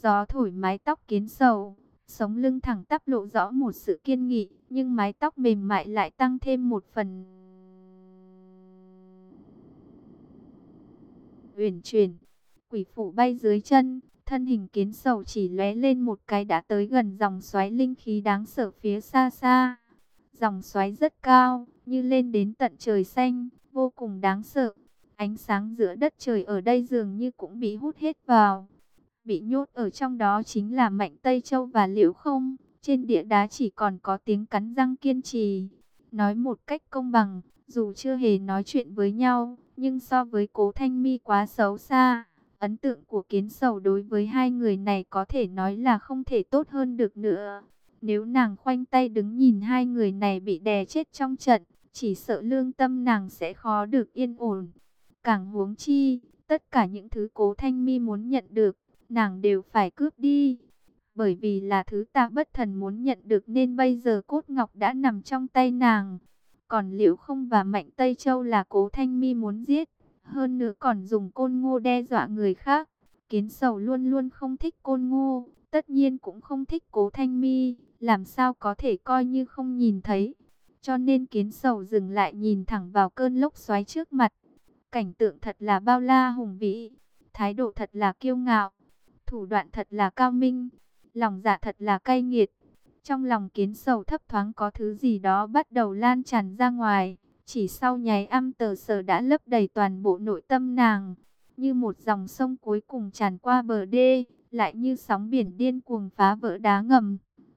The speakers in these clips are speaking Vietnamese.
Gió thổi mái tóc Kiến Sầu, sống lưng thẳng tắp lộ rõ một sự kiên nghị, nhưng mái tóc mềm mại lại tăng thêm một phần uyển chuyển. Quỷ phủ bay dưới chân, thân hình Kiến Sầu chỉ lóe lên một cái đã tới gần dòng xoáy linh khí đáng sợ phía xa xa. Dòng xoáy rất cao, như lên đến tận trời xanh, vô cùng đáng sợ. Ánh sáng giữa đất trời ở đây dường như cũng bị hút hết vào. Bị nhốt ở trong đó chính là Mạnh Tây Châu và Liễu Không. Trên địa đá chỉ còn có tiếng cắn răng kiên trì. Nói một cách công bằng, dù chưa hề nói chuyện với nhau, nhưng so với Cố Thanh My quá xấu xa, ấn tượng của Kiến Sầu đối với hai người này có thể nói là không thể tốt hơn được nữa. Nếu nàng khoanh tay đứng nhìn hai người này bị đè chết trong trận, chỉ sợ lương tâm nàng sẽ khó được yên ổn. Càng huống chi, tất cả những thứ Cố Thanh My muốn nhận được, nàng đều phải cướp đi. Bởi vì là thứ ta bất thần muốn nhận được nên bây giờ cốt ngọc đã nằm trong tay nàng. Còn Liễu Không và Mạnh Tây Châu là Cố Thanh My muốn giết, hơn nữa còn dùng Côn Ngô đe dọa người khác. Kiến Sầu luôn luôn không thích Côn Ngô, tất nhiên cũng không thích Cố Thanh My, làm sao có thể coi như không nhìn thấy. Cho nên Kiến Sầu dừng lại nhìn thẳng vào cơn lốc xoáy trước mặt. Cảnh tượng thật là bao la hùng vĩ, thái độ thật là kiêu ngạo, thủ đoạn thật là cao minh, lòng dạ thật là cay nghiệt. Trong lòng Kiến Sầu thấp thoáng có thứ gì đó bắt đầu lan tràn ra ngoài. Chỉ sau nháy âm tờ sờ đã lấp đầy toàn bộ nội tâm nàng. Như một dòng sông cuối cùng tràn qua bờ đê, lại như sóng biển điên cuồng phá vỡ đá ngầm.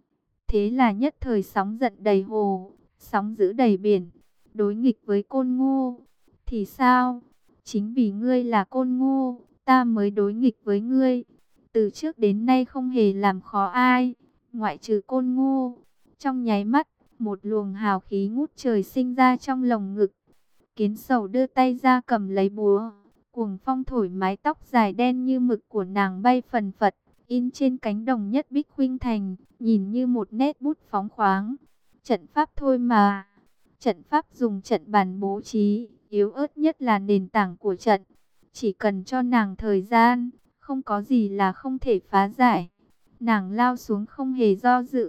Thế là nhất thời sóng giận đầy hồ, sóng dữ đầy biển, đối nghịch với Côn Ngô. Thì sao? Chính vì ngươi là Côn Ngô, ta mới đối nghịch với ngươi. Từ trước đến nay không hề làm khó ai, ngoại trừ Côn Ngô. Trong nháy mắt, một luồng hào khí ngút trời sinh ra trong lồng ngực. Kiến Sầu đưa tay ra cầm lấy búa, cuồng phong thổi mái tóc dài đen như mực của nàng bay phần phật, in trên cánh đồng nhất bích khuynh thành, nhìn như một nét bút phóng khoáng. Trận pháp thôi mà. Trận pháp dùng trận bàn bố trí, yếu ớt nhất là nền tảng của trận. Chỉ cần cho nàng thời gian, không có gì là không thể phá giải. Nàng lao xuống không hề do dự.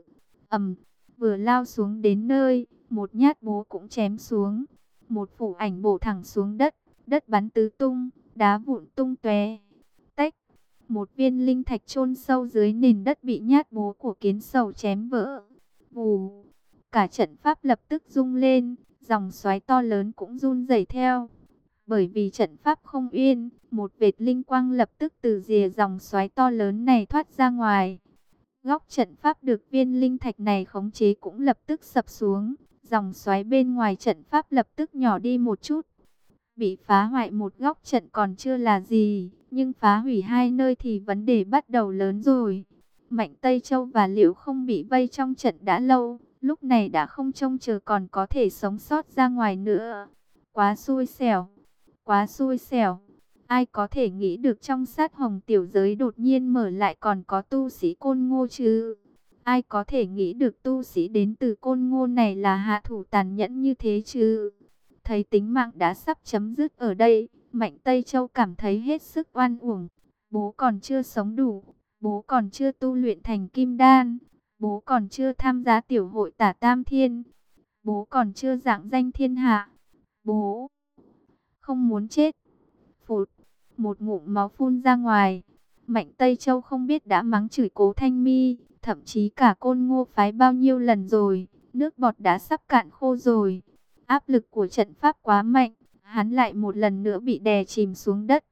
Vừa lao xuống đến nơi, một nhát búa cũng chém xuống. Một phủ ảnh bổ thẳng xuống đất, đất bắn tứ tung, đá vụn tung tóe. Tách, một viên linh thạch chôn sâu dưới nền đất bị nhát búa của Kiến Sầu chém vỡ. Vù, cả trận pháp lập tức rung lên, dòng xoáy to lớn cũng run rẩy theo. Bởi vì trận pháp không yên, một vệt linh quang lập tức từ rìa dòng xoáy to lớn này thoát ra ngoài. Góc trận pháp được viên linh thạch này khống chế cũng lập tức sập xuống. Dòng xoáy bên ngoài trận pháp lập tức nhỏ đi một chút. Bị phá hoại một góc trận còn chưa là gì, nhưng phá hủy hai nơi thì vấn đề bắt đầu lớn rồi. Mạnh Tây Châu và Liễu Không bị vây trong trận đã lâu, lúc này đã không trông chờ còn có thể sống sót ra ngoài nữa. Quá xui xẻo, quá xui xẻo. Ai có thể nghĩ được trong sát hồng tiểu giới đột nhiên mở lại còn có tu sĩ Côn Ngô chứ? Ai có thể nghĩ được tu sĩ đến từ Côn Ngô này là hạ thủ tàn nhẫn như thế chứ? Thấy tính mạng đã sắp chấm dứt ở đây, Mạnh Tây Châu cảm thấy hết sức oan uổng. Bố còn chưa sống đủ, bố còn chưa tu luyện thành kim đan, bố còn chưa tham gia tiểu hội Tả Tam Thiên, bố còn chưa rạng danh thiên hạ, bố không muốn chết. Phụt, một ngụm máu phun ra ngoài. Mạnh Tây Châu không biết đã mắng chửi Cố Thanh My, thậm chí cả Côn Ngô phái bao nhiêu lần rồi, nước bọt đã sắp cạn khô rồi. Áp lực của trận pháp quá mạnh, hắn lại một lần nữa bị đè chìm xuống đất.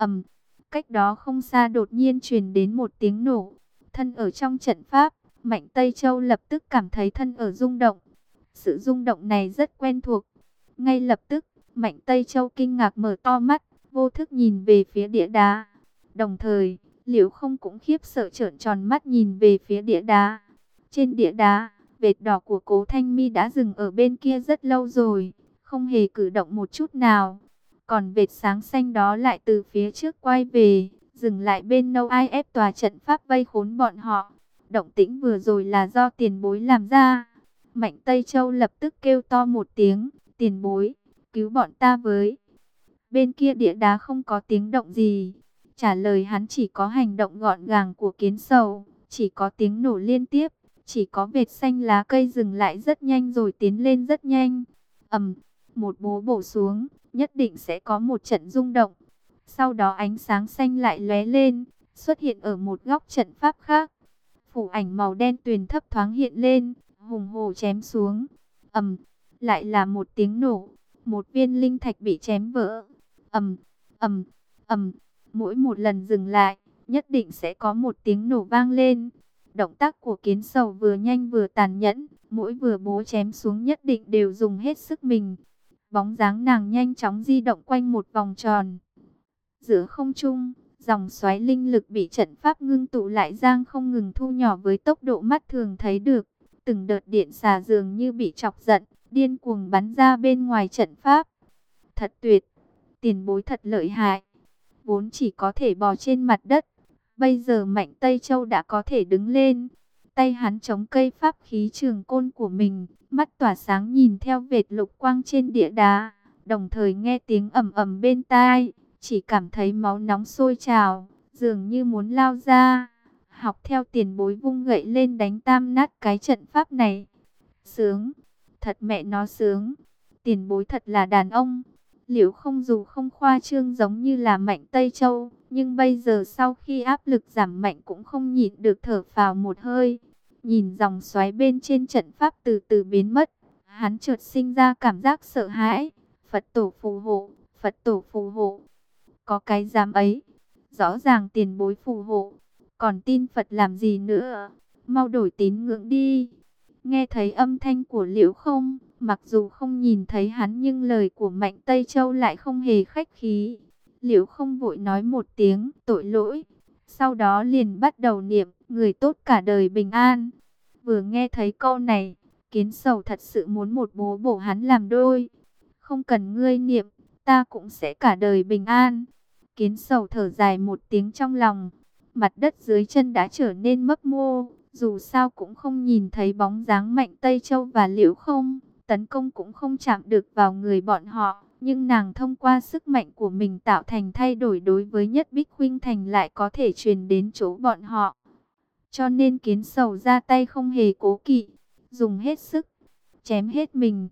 Cách đó không xa đột nhiên truyền đến một tiếng nổ. Thân ở trong trận pháp, Mạnh Tây Châu lập tức cảm thấy thân ở rung động. Sự rung động này rất quen thuộc. Ngay lập tức, Mạnh Tây Châu kinh ngạc mở to mắt, vô thức nhìn về phía địa đá. Đồng thời, Liễu Không cũng khiếp sợ trợn tròn mắt nhìn về phía địa đá. Trên địa đá, vệt đỏ của Cố Thanh My đã dừng ở bên kia rất lâu rồi, không hề cử động một chút nào. Còn vệt sáng xanh đó lại từ phía trước quay về, dừng lại bên nâu ai ép tòa trận pháp vây khốn bọn họ. Động tĩnh vừa rồi là do tiền bối làm ra. Mạnh Tây Châu lập tức kêu to một tiếng, tiền bối, cứu bọn ta với. Bên kia địa đá không có tiếng động gì, Trả lời hắn chỉ có hành động gọn gàng của kiến sầu, chỉ có tiếng nổ liên tiếp, chỉ có vệt xanh lá cây dừng lại rất nhanh rồi tiến lên rất nhanh. Một búa bổ xuống, nhất định sẽ có một trận rung động. Sau đó ánh sáng xanh lại lóe lên, xuất hiện ở một góc trận pháp khác. Phủ ảnh màu đen tuyền thấp thoáng hiện lên, hùng hổ chém xuống. Lại là một tiếng nổ, một viên linh thạch bị chém vỡ. ầm ầm ầm, mỗi một lần dừng lại, nhất định sẽ có một tiếng nổ vang lên. Động tác của kiến sầu vừa nhanh vừa tàn nhẫn, mỗi vừa búa chém xuống nhất định đều dùng hết sức mình. Bóng dáng nàng nhanh chóng di động quanh một vòng tròn. Giữa không trung, dòng xoáy linh lực bị trận pháp ngưng tụ lại giang không ngừng thu nhỏ với tốc độ mắt thường thấy được. Từng đợt điện xà dường như bị chọc giận, điên cuồng bắn ra bên ngoài trận pháp. Thật tuyệt, tiền bối thật lợi hại. Vốn chỉ có thể bò trên mặt đất, bây giờ Mạnh Tây Châu đã có thể đứng lên. Tay hắn chống cây pháp khí trường côn của mình, mắt tỏa sáng nhìn theo vệt lục quang trên địa đá, đồng thời nghe tiếng ầm ầm bên tai, chỉ cảm thấy máu nóng sôi trào, dường như muốn lao ra. Học theo tiền bối vung gậy lên đánh tam nát cái trận pháp này. Sướng, thật mẹ nó sướng. Tiền bối thật là đàn ông. Liễu Không dù không khoa trương giống như là Mạnh Tây Châu, nhưng bây giờ sau khi áp lực giảm mạnh cũng không nhịn được thở phào một hơi. Nhìn dòng xoáy bên trên trận pháp từ từ biến mất, hắn chợt sinh ra cảm giác sợ hãi. Phật tổ phù hộ, Phật tổ phù hộ. Có cái dám ấy, rõ ràng tiền bối phù hộ, còn tin Phật làm gì nữa, mau đổi tín ngưỡng đi. Nghe thấy âm thanh của Liễu Không, mặc dù không nhìn thấy hắn nhưng lời của Mạnh Tây Châu lại không hề khách khí. Liễu Không vội nói một tiếng tội lỗi, sau đó liền bắt đầu niệm người tốt cả đời bình an. Vừa nghe thấy câu này, kiến sầu thật sự muốn một búa bổ hắn làm đôi. Không cần ngươi niệm, ta cũng sẽ cả đời bình an. Kiến sầu thở dài một tiếng trong lòng, mặt đất dưới chân đã trở nên mấp mô. Dù sao cũng không nhìn thấy bóng dáng Mạnh Tây Châu và Liễu Không, tấn công cũng không chạm được vào người bọn họ. Nhưng nàng thông qua sức mạnh của mình tạo thành thay đổi đối với Nhất Bích Khuynh Thành lại có thể truyền đến chỗ bọn họ. Cho nên kiến sầu ra tay không hề cố kỵ, dùng hết sức, chém hết mình.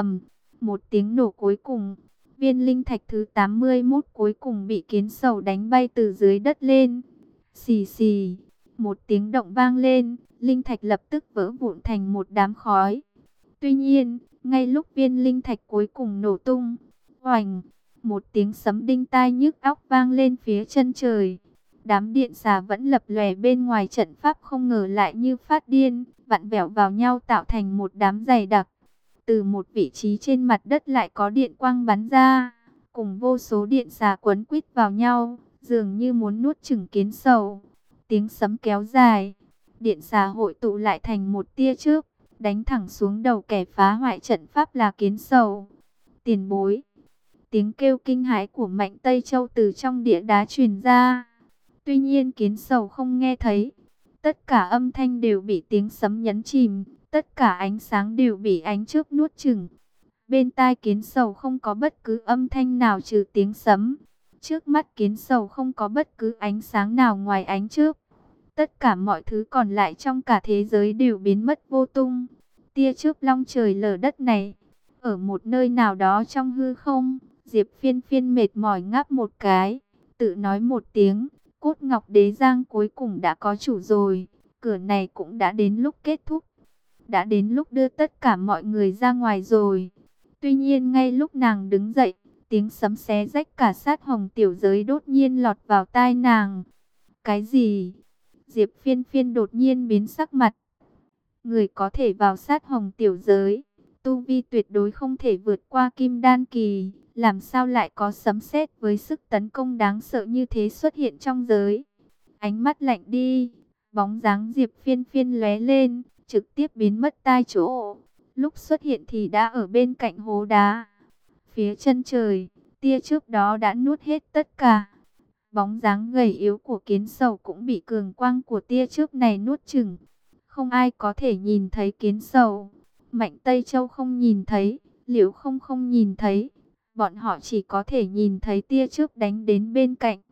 Một tiếng nổ cuối cùng, viên linh thạch thứ 81 cuối cùng bị kiến sầu đánh bay từ dưới đất lên. Xì xì, một tiếng động vang lên, linh thạch lập tức vỡ vụn thành một đám khói. Tuy nhiên, ngay lúc viên linh thạch cuối cùng nổ tung, oành, một tiếng sấm đinh tai nhức óc vang lên phía chân trời. Đám điện xà vẫn lập lòe bên ngoài trận pháp không ngờ lại như phát điên, vặn vẹo vào nhau tạo thành một đám dày đặc. Từ một vị trí trên mặt đất lại có điện quang bắn ra, cùng vô số điện xà quấn quýt vào nhau, dường như muốn nuốt chửng kiến sầu. Tiếng sấm kéo dài, điện xà hội tụ lại thành một tia chớp, đánh thẳng xuống đầu kẻ phá hoại trận pháp là kiến sầu. Tiền bối, tiếng kêu kinh hãi của Mạnh Tây Châu từ trong địa đá truyền ra. Tuy nhiên kiến sầu không nghe thấy, tất cả âm thanh đều bị tiếng sấm nhấn chìm, tất cả ánh sáng đều bị ánh chớp nuốt chửng. Bên tai kiến sầu không có bất cứ âm thanh nào trừ tiếng sấm. Trước mắt kiến sầu không có bất cứ ánh sáng nào ngoài ánh chớp. Tất cả mọi thứ còn lại trong cả thế giới đều biến mất vô tung. Tia chớp long trời lở đất này, ở một nơi nào đó trong hư không, Diệp Phiên Phiên mệt mỏi ngáp một cái, tự nói một tiếng, Cốt Ngọc Đế Giang cuối cùng đã có chủ rồi, cửa này cũng đã đến lúc kết thúc. Đã đến lúc đưa tất cả mọi người ra ngoài rồi. Tuy nhiên ngay lúc nàng đứng dậy, tiếng sấm xé rách cả sát hồng tiểu giới đột nhiên lọt vào tai nàng. Cái gì? Diệp Phiên Phiên đột nhiên biến sắc mặt. Người có thể vào sát hồng tiểu giới, tu vi tuyệt đối không thể vượt qua kim đan kỳ, làm sao lại có sấm sét với sức tấn công đáng sợ như thế xuất hiện trong giới? Ánh mắt lạnh đi, bóng dáng Diệp Phiên Phiên lóe lên, trực tiếp biến mất tại chỗ. Lúc xuất hiện thì đã ở bên cạnh hố đá. Phía chân trời, tia chớp đó đã nuốt hết tất cả. Bóng dáng gầy yếu của kiến sầu cũng bị cường quang của tia chớp này nuốt chửng. Không ai có thể nhìn thấy kiến sầu. Mạnh Tây Châu không nhìn thấy, Liễu Không nhìn thấy. Bọn họ chỉ có thể nhìn thấy tia chớp đánh đến bên cạnh.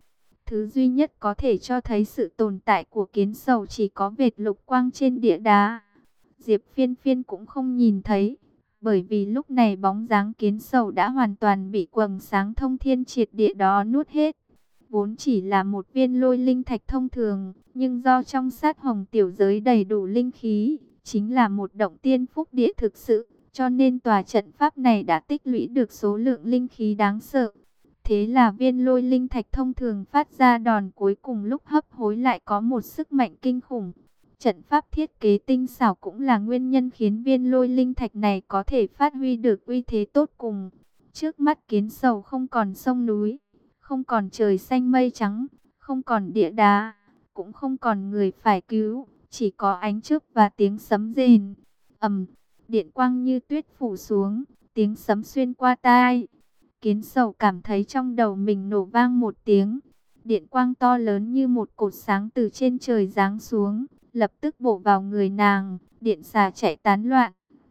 Thứ duy nhất có thể cho thấy sự tồn tại của kiến sầu chỉ có vệt lục quang trên địa đá. Diệp Phiên Phiên cũng không nhìn thấy, bởi vì lúc này bóng dáng kiến sầu đã hoàn toàn bị quầng sáng thông thiên triệt địa đó nuốt hết. Vốn chỉ là một viên lôi linh thạch thông thường, nhưng do trong sát hồng tiểu giới đầy đủ linh khí, chính là một động tiên phúc địa thực sự, cho nên tòa trận pháp này đã tích lũy được số lượng linh khí đáng sợ. Thế là viên lôi linh thạch thông thường phát ra đòn cuối cùng lúc hấp hối lại có một sức mạnh kinh khủng. Trận pháp thiết kế tinh xảo cũng là nguyên nhân khiến viên lôi linh thạch này có thể phát huy được uy thế tốt cùng. Trước mắt kiến sầu không còn sông núi, không còn trời xanh mây trắng, không còn địa đá, cũng không còn người phải cứu, chỉ có ánh chớp và tiếng sấm rền. Ầm, điện quang như tuyết phủ xuống, tiếng sấm xuyên qua tai. Kiến sầu cảm thấy trong đầu mình nổ vang một tiếng. Điện quang to lớn như một cột sáng từ trên trời giáng xuống, lập tức bổ vào người nàng, điện xà chạy tán loạn.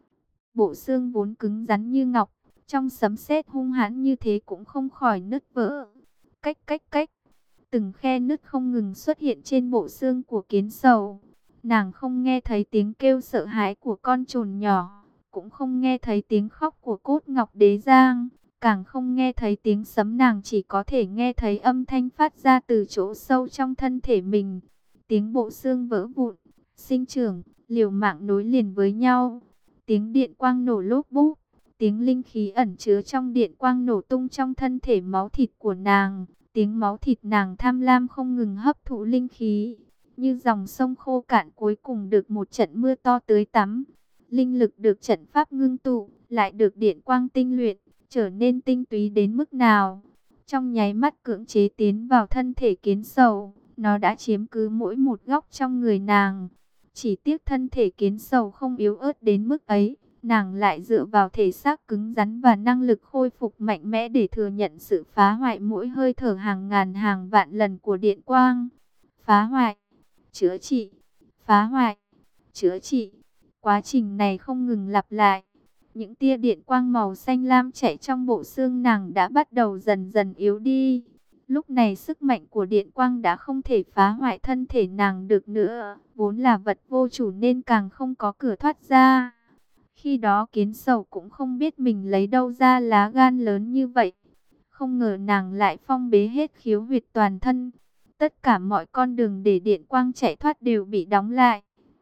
Bộ xương vốn cứng rắn như ngọc, trong sấm sét hung hãn như thế cũng không khỏi nứt vỡ. Cách cách cách, từng khe nứt không ngừng xuất hiện trên bộ xương của kiến sầu. Nàng không nghe thấy tiếng kêu sợ hãi của con trồn nhỏ, cũng không nghe thấy tiếng khóc của Cốt Ngọc Đế Giang, càng không nghe thấy tiếng sấm, nàng chỉ có thể nghe thấy âm thanh phát ra từ chỗ sâu trong thân thể mình. Tiếng bộ xương vỡ vụn, sinh trưởng, liều mạng nối liền với nhau. Tiếng điện quang nổ lốp búp, tiếng linh khí ẩn chứa trong điện quang nổ tung trong thân thể máu thịt của nàng. Tiếng máu thịt nàng tham lam không ngừng hấp thụ linh khí, như dòng sông khô cạn cuối cùng được một trận mưa to tưới tắm. Linh lực được trận pháp ngưng tụ, lại được điện quang tinh luyện, trở nên tinh túy đến mức nào. Trong nháy mắt cưỡng chế tiến vào thân thể kiến sầu, nó đã chiếm cứ mỗi một góc trong người nàng. Chỉ tiếc thân thể kiến sầu không yếu ớt đến mức ấy, nàng lại dựa vào thể xác cứng rắn và năng lực khôi phục mạnh mẽ để thừa nhận sự phá hoại mỗi hơi thở hàng ngàn hàng vạn lần của điện quang. Phá hoại, chữa trị, phá hoại, chữa trị. Quá trình này không ngừng lặp lại. Những tia điện quang màu xanh lam chạy trong bộ xương nàng đã bắt đầu dần dần yếu đi. Lúc này sức mạnh của điện quang đã không thể phá hoại thân thể nàng được nữa. Vốn là vật vô chủ nên càng không có cửa thoát ra. Khi đó kiến sầu cũng không biết mình lấy đâu ra lá gan lớn như vậy. Không ngờ nàng lại phong bế hết khiếu huyệt toàn thân. Tất cả mọi con đường để điện quang chạy thoát đều bị đóng lại.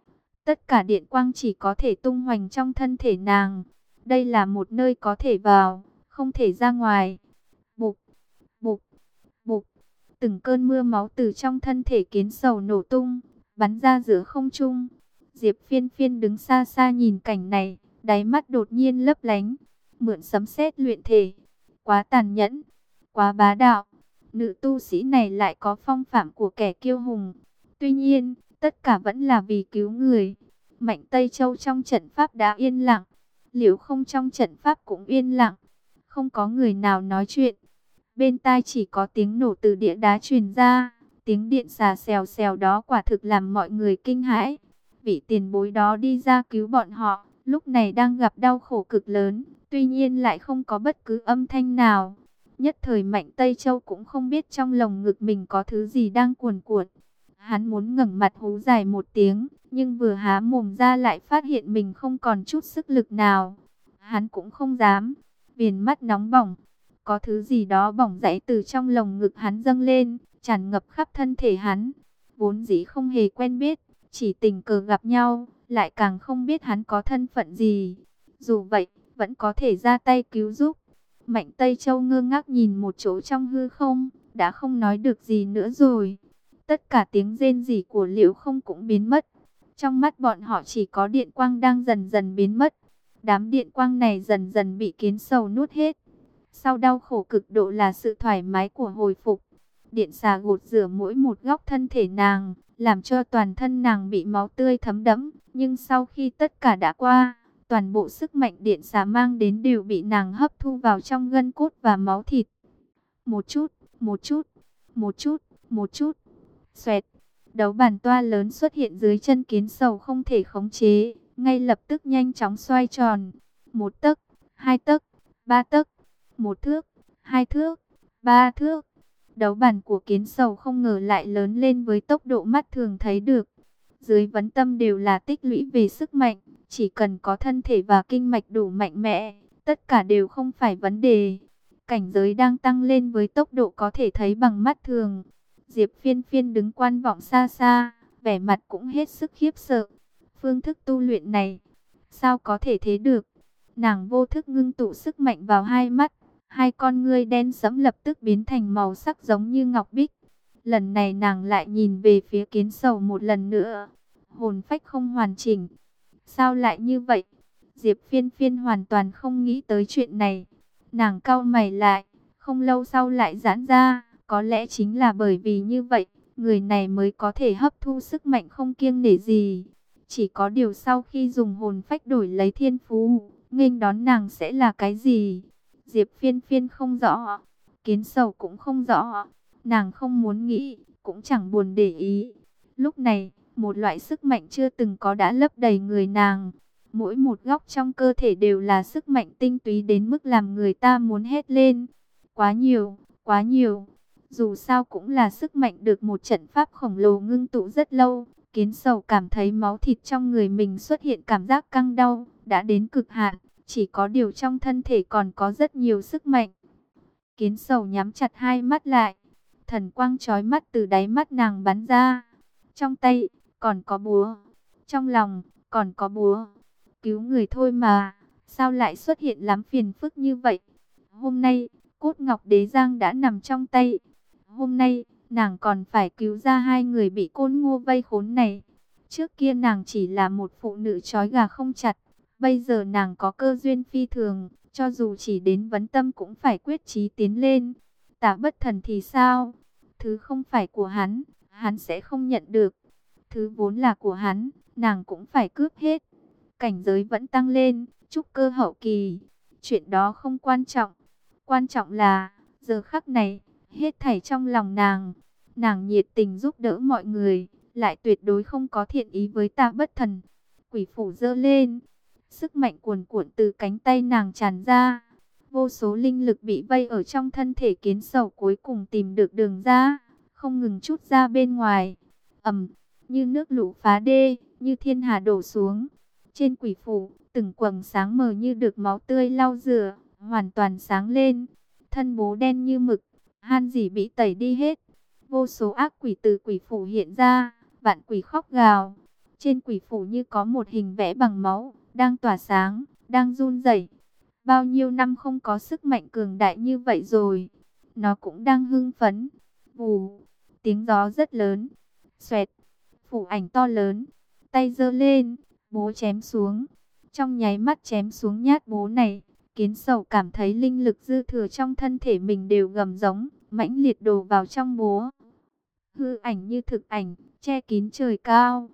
Tất cả điện quang chỉ có thể tung hoành trong thân thể nàng. Đây là một nơi có thể vào, không thể ra ngoài. Bụp, bụp, bụp. Từng cơn mưa máu từ trong thân thể kiến sầu nổ tung, bắn ra giữa không trung. Diệp Phiên Phiên đứng xa xa nhìn cảnh này, đáy mắt đột nhiên lấp lánh. Mượn sấm sét luyện thể. Quá tàn nhẫn, quá bá đạo. Nữ tu sĩ này lại có phong phạm của kẻ kiêu hùng. Tuy nhiên, tất cả vẫn là vì cứu người. Mạnh Tây Châu trong trận pháp đã yên lặng. Liễu Không trong trận pháp cũng yên lặng. Không có người nào nói chuyện. Bên tai chỉ có tiếng nổ từ địa đá truyền ra. Tiếng điện xà xèo xèo đó quả thực làm mọi người kinh hãi. Vị tiền bối đó đi ra cứu bọn họ, lúc này đang gặp đau khổ cực lớn. Tuy nhiên lại không có bất cứ âm thanh nào. Nhất thời Mạnh Tây Châu cũng không biết trong lồng ngực mình có thứ gì đang cuồn cuộn. Hắn muốn ngẩng mặt hú dài một tiếng, nhưng vừa há mồm ra lại phát hiện mình không còn chút sức lực nào. Hắn cũng không dám, viền mắt nóng bỏng. Có thứ gì đó bỏng rãy từ trong lồng ngực hắn dâng lên, tràn ngập khắp thân thể hắn. Vốn dĩ không hề quen biết, chỉ tình cờ gặp nhau, lại càng không biết hắn có thân phận gì. Dù vậy, vẫn có thể ra tay cứu giúp. Mạnh Tây Châu ngơ ngác nhìn một chỗ trong hư không, đã không nói được gì nữa rồi. Tất cả tiếng rên rỉ của Liễu Không cũng biến mất. Trong mắt bọn họ chỉ có điện quang đang dần dần biến mất. Đám điện quang này dần dần bị kiến sầu nuốt hết. Sau đau khổ cực độ là sự thoải mái của hồi phục. Điện xà gột rửa mỗi một góc thân thể nàng, làm cho toàn thân nàng bị máu tươi thấm đẫm. Nhưng sau khi tất cả đã qua, toàn bộ sức mạnh điện xà mang đến đều bị nàng hấp thu vào trong gân cốt và máu thịt. Một chút, một chút, một chút, một chút. Xoẹt, đấu bàn toa lớn xuất hiện dưới chân kiến sầu không thể khống chế, ngay lập tức nhanh chóng xoay tròn. 1 tấc, 2 tấc, 3 tấc, 1 thước, 2 thước, 3 thước. Đấu bản của Kiến Sầu không ngờ lại lớn lên với tốc độ mắt thường thấy được. Dưới vấn tâm đều là tích lũy về sức mạnh, chỉ cần có thân thể và kinh mạch đủ mạnh mẽ, tất cả đều không phải vấn đề. Cảnh giới đang tăng lên với tốc độ có thể thấy bằng mắt thường. Diệp Phiên Phiên đứng quan vọng xa xa, vẻ mặt cũng hết sức khiếp sợ. Phương thức tu luyện này, sao có thể thế được? Nàng vô thức ngưng tụ sức mạnh vào hai mắt, hai con ngươi đen sẫm lập tức biến thành màu sắc giống như ngọc bích. Lần này nàng lại nhìn về phía Kiến Sầu một lần nữa. Hồn phách không hoàn chỉnh. Sao lại như vậy? Diệp Phiên Phiên hoàn toàn không nghĩ tới chuyện này. Nàng cau mày lại, không lâu sau lại giãn ra. Có lẽ chính là bởi vì như vậy, người này mới có thể hấp thu sức mạnh không kiêng nể gì. Chỉ có điều sau khi dùng hồn phách đổi lấy thiên phú, nghênh đón nàng sẽ là cái gì? Diệp Phiên Phiên không rõ, Kiến Sầu cũng không rõ. Nàng không muốn nghĩ, cũng chẳng buồn để ý. Lúc này, một loại sức mạnh chưa từng có đã lấp đầy người nàng. Mỗi một góc trong cơ thể đều là sức mạnh tinh túy đến mức làm người ta muốn hét lên. Quá nhiều, quá nhiều. Dù sao cũng là sức mạnh được một trận pháp khổng lồ ngưng tụ rất lâu. Kiến Sầu cảm thấy máu thịt trong người mình xuất hiện cảm giác căng đau, đã đến cực hạn. Chỉ có điều trong thân thể còn có rất nhiều sức mạnh. Kiến Sầu nhắm chặt hai mắt lại. Thần quang chói mắt từ đáy mắt nàng bắn ra. Trong tay còn có búa, trong lòng còn có búa. Cứu người thôi mà, sao lại xuất hiện lắm phiền phức như vậy? Hôm nay, cốt ngọc đế giang đã nằm trong tay. Hôm nay, nàng còn phải cứu ra hai người bị Côn Ngô vây khốn này. Trước kia nàng chỉ là một phụ nữ trói gà không chặt. Bây giờ nàng có cơ duyên phi thường, cho dù chỉ đến vấn tâm cũng phải quyết chí tiến lên. Tả Bất Thần thì sao? Thứ không phải của hắn sẽ không nhận được. Thứ vốn là của hắn, nàng cũng phải cướp hết. Cảnh giới vẫn tăng lên, trúc cơ hậu kỳ. Chuyện đó không quan trọng. Quan trọng là, giờ khắc này, hết thảy trong lòng nàng. Nàng nhiệt tình giúp đỡ mọi người, lại tuyệt đối không có thiện ý với Tả Bất Thần. Quỷ phủ giơ lên, sức mạnh cuồn cuộn từ cánh tay nàng tràn ra. Vô số linh lực bị vây ở trong thân thể Kiến Sầu cuối cùng tìm được đường ra, không ngừng trút ra bên ngoài. Như nước lũ phá đê, như thiên hà đổ xuống. Trên quỷ phủ, từng quầng sáng mờ như được máu tươi lau rửa, hoàn toàn sáng lên. Thân bố đen như mực, han dỉ bị tẩy đi hết. Vô số ác quỷ từ quỷ phủ hiện ra, vạn quỷ khóc gào. Trên quỷ phủ như có một hình vẽ bằng máu, đang tỏa sáng, đang run rẩy. Bao nhiêu năm không có sức mạnh cường đại như vậy rồi. Nó cũng đang hưng phấn. Vù, tiếng gió rất lớn. Xoẹt, phủ ảnh to lớn. Tay giơ lên, bố chém xuống. Trong nháy mắt chém xuống nhát bố này, Kiến Sầu cảm thấy linh lực dư thừa trong thân thể mình đều gầm giống, mãnh liệt đổ vào trong bố. Hư ảnh như thực ảnh, che kín trời cao.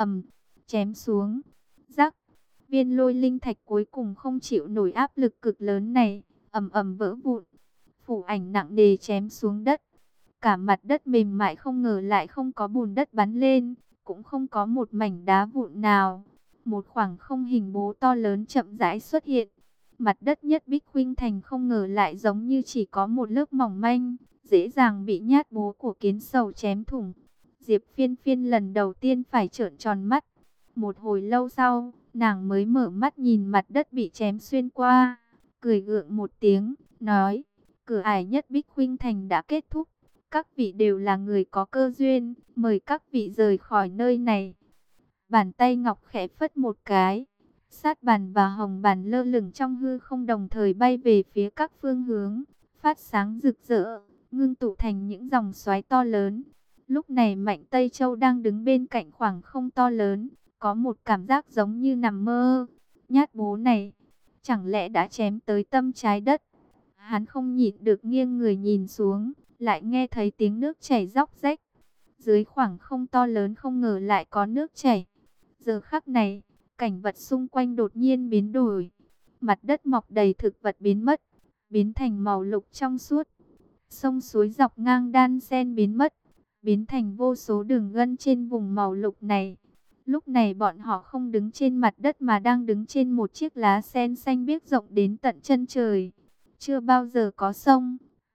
Chém xuống. Rắc. Viên lôi linh thạch cuối cùng không chịu nổi áp lực cực lớn này, vỡ vụn. Phủ ảnh nặng nề chém xuống đất. Cả mặt đất mềm mại không ngờ lại không có bùn đất bắn lên, cũng không có một mảnh đá vụn nào. Một khoảng không hình bố to lớn chậm rãi xuất hiện. Mặt đất nhất bích khuynh thành không ngờ lại giống như chỉ có một lớp mỏng manh, dễ dàng bị nhát bố của Kiến Sầu chém thủng. Diệp Phiên Phiên lần đầu tiên phải trợn tròn mắt. Một hồi lâu sau, nàng mới mở mắt nhìn mặt đất bị chém xuyên qua, cười gượng một tiếng, nói, cửa ải nhất bích khuynh thành đã kết thúc. Các vị đều là người có cơ duyên, mời các vị rời khỏi nơi này. Bàn tay ngọc khẽ phất một cái, sát bàn và hồng bàn lơ lửng trong hư không đồng thời bay về phía các phương hướng, phát sáng rực rỡ, ngưng tụ thành những dòng xoáy to lớn. Lúc này Mạnh Tây Châu đang đứng bên cạnh khoảng không to lớn, có một cảm giác giống như nằm mơ. Nhát bố này, chẳng lẽ đã chém tới tâm trái đất? Hắn không nhịn được nghiêng người nhìn xuống, lại nghe thấy tiếng nước chảy róc rách. Dưới khoảng không to lớn không ngờ lại có nước chảy. Giờ khắc này, cảnh vật xung quanh đột nhiên biến đổi. Mặt đất mọc đầy thực vật biến mất, biến thành màu lục trong suốt. Sông suối dọc ngang đan xen biến mất, biến thành vô số đường gân trên vùng màu lục này. Lúc này bọn họ không đứng trên mặt đất mà đang đứng trên một chiếc lá sen xanh biếc rộng đến tận chân trời. Chưa bao giờ có sông,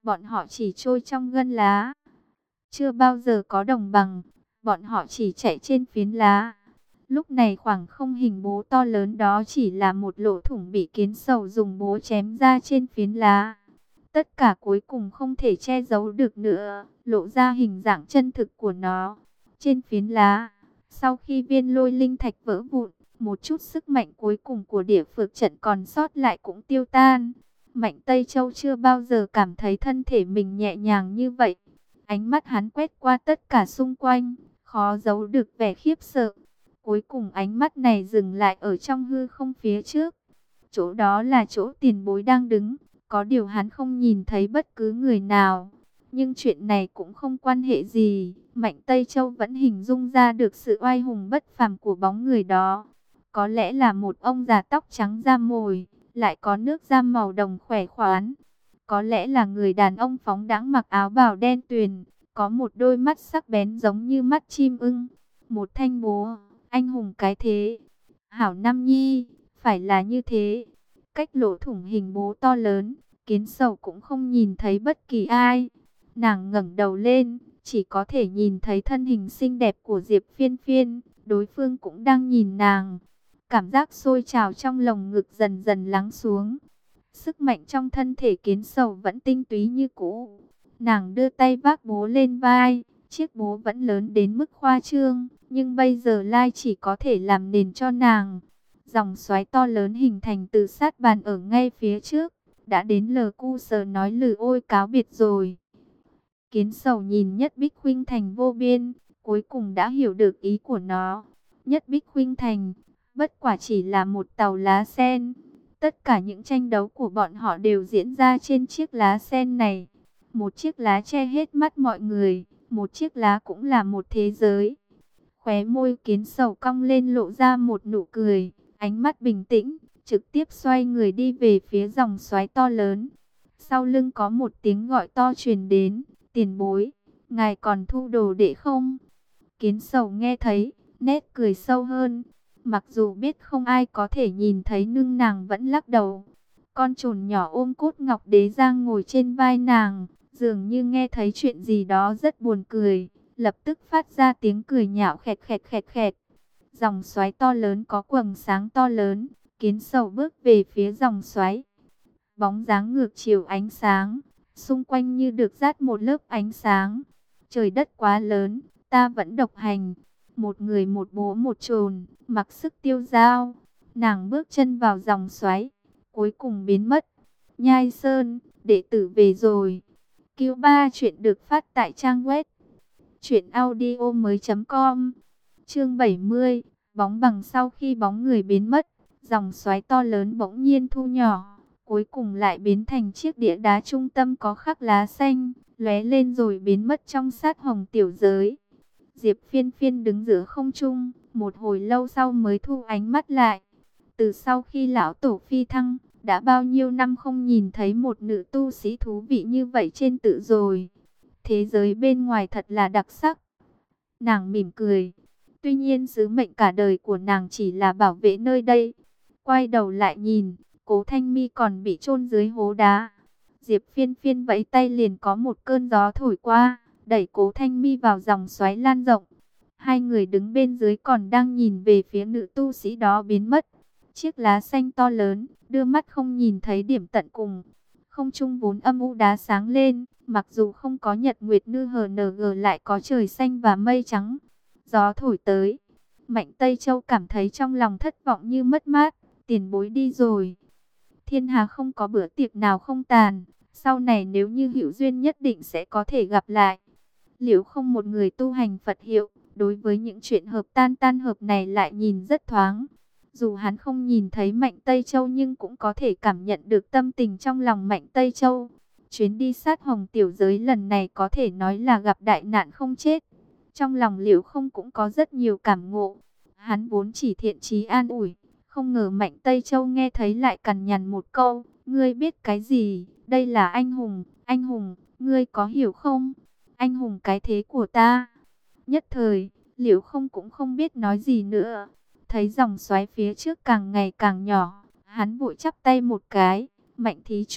bọn họ chỉ trôi trong gân lá. Chưa bao giờ có đồng bằng, bọn họ chỉ chạy trên phiến lá. Lúc này khoảng không hình bố to lớn đó chỉ là một lỗ thủng bị kiến sầu dùng búa chém ra trên phiến lá. Tất cả cuối cùng không thể che giấu được nữa, lộ ra hình dạng chân thực của nó. Trên phiến lá, sau khi viên lôi linh thạch vỡ vụn, một chút sức mạnh cuối cùng của địa phược trận còn sót lại cũng tiêu tan. Mạnh Tây Châu chưa bao giờ cảm thấy thân thể mình nhẹ nhàng như vậy. Ánh mắt hắn quét qua tất cả xung quanh, khó giấu được vẻ khiếp sợ. Cuối cùng ánh mắt này dừng lại ở trong hư không phía trước. Chỗ đó là chỗ tiền bối đang đứng. Có điều hắn không nhìn thấy bất cứ người nào. Nhưng chuyện này cũng không quan hệ gì. Mạnh Tây Châu vẫn hình dung ra được sự oai hùng bất phàm của bóng người đó. Có lẽ là một ông già tóc trắng da mồi, lại có nước da màu đồng khỏe khoắn. Có lẽ là người đàn ông phóng đãng mặc áo bào đen tuyền, có một đôi mắt sắc bén giống như mắt chim ưng. Một thanh búa, anh hùng cái thế. Hảo Nam Nhi, phải là như thế. Cách lỗ thủng hình bố to lớn, Kiến Sầu cũng không nhìn thấy bất kỳ ai. Nàng ngẩng đầu lên, chỉ có thể nhìn thấy thân hình xinh đẹp của Diệp Phiên Phiên. Đối phương cũng đang nhìn nàng. Cảm giác sôi trào trong lồng ngực dần dần lắng xuống. Sức mạnh trong thân thể Kiến Sầu vẫn tinh túy như cũ. Nàng đưa tay vác bố lên vai. Chiếc bố vẫn lớn đến mức khoa trương, nhưng bây giờ Lai chỉ có thể làm nền cho nàng. Dòng xoáy to lớn hình thành từ sát bàn ở ngay phía trước. Đã đến lờ cu sờ nói lừ ôi cáo biệt rồi. Kiến Sầu nhìn Nhất Bích Khuynh Thành vô biên, cuối cùng đã hiểu được ý của nó. Nhất Bích Khuynh Thành, bất quả chỉ là một tàu lá sen. Tất cả những tranh đấu của bọn họ đều diễn ra trên chiếc lá sen này. Một chiếc lá che hết mắt mọi người, một chiếc lá cũng là một thế giới. Khóe môi Kiến Sầu cong lên lộ ra một nụ cười, ánh mắt bình tĩnh, trực tiếp xoay người đi về phía dòng xoáy to lớn. Sau lưng có một tiếng gọi to truyền đến, tiền bối, ngài còn thu đồ đệ không? Kiến Sầu nghe thấy, nét cười sâu hơn. Mặc dù biết không ai có thể nhìn thấy nhưng nàng vẫn lắc đầu. Con trồn nhỏ ôm cốt ngọc đế giang ngồi trên vai nàng, dường như nghe thấy chuyện gì đó rất buồn cười, lập tức phát ra tiếng cười nhạo khẹt khẹt khẹt khẹt. Dòng xoáy to lớn có quầng sáng to lớn, Kiến Sầu bước về phía dòng xoáy. Bóng dáng ngược chiều ánh sáng, xung quanh như được dát một lớp ánh sáng. Trời đất quá lớn, ta vẫn độc hành. Một người một bố một chồn, mặc sức tiêu dao. Nàng bước chân vào dòng xoáy, cuối cùng biến mất. Nhai Sơn, đệ tử về rồi. Q3 chuyện được phát tại trang web truyệnaudiomoi.com. Chương 70, bóng bằng. Sau khi bóng người biến mất, dòng xoáy to lớn bỗng nhiên thu nhỏ, cuối cùng lại biến thành chiếc đĩa đá trung tâm có khắc lá xanh, lóe lên rồi biến mất trong sát hồng tiểu giới. Diệp Phiên Phiên đứng giữa không trung, một hồi lâu sau mới thu ánh mắt lại. Từ sau khi lão tổ phi thăng, đã bao nhiêu năm không nhìn thấy một nữ tu sĩ thú vị như vậy trên tự rồi. Thế giới bên ngoài thật là đặc sắc. Nàng mỉm cười. Tuy nhiên sứ mệnh cả đời của nàng chỉ là bảo vệ nơi đây. Quay đầu lại nhìn, Cố Thanh Mi còn bị chôn dưới hố đá. Diệp Phiên Phiên vẫy tay liền có một cơn gió thổi qua, đẩy Cố Thanh Mi vào dòng xoáy lan rộng. Hai người đứng bên dưới còn đang nhìn về phía nữ tu sĩ đó biến mất. Chiếc lá xanh to lớn, đưa mắt không nhìn thấy điểm tận cùng. Không trung vốn âm u đá sáng lên, mặc dù không có nhật nguyệt nư HNG lại có trời xanh và mây trắng. Gió thổi tới, Mạnh Tây Châu cảm thấy trong lòng thất vọng như mất mát, tiền bối đi rồi. Thiên hà không có bữa tiệc nào không tàn, sau này nếu như hữu duyên nhất định sẽ có thể gặp lại. Liễu Không, một người tu hành Phật hiệu, đối với những chuyện hợp tan tan hợp này lại nhìn rất thoáng. Dù hắn không nhìn thấy Mạnh Tây Châu nhưng cũng có thể cảm nhận được tâm tình trong lòng Mạnh Tây Châu. Chuyến đi sát hồng tiểu giới lần này có thể nói là gặp đại nạn không chết. Trong lòng Liễu Không cũng có rất nhiều cảm ngộ. Hắn vốn chỉ thiện chí an ủi, không ngờ Mạnh Tây Châu nghe thấy lại cằn nhằn một câu, ngươi biết cái gì, đây là anh hùng, ngươi có hiểu không? Anh hùng cái thế của ta. Nhất thời, Liễu Không cũng không biết nói gì nữa. Thấy dòng xoáy phía trước càng ngày càng nhỏ, hắn vội chắp tay một cái, Mạnh thí chủ,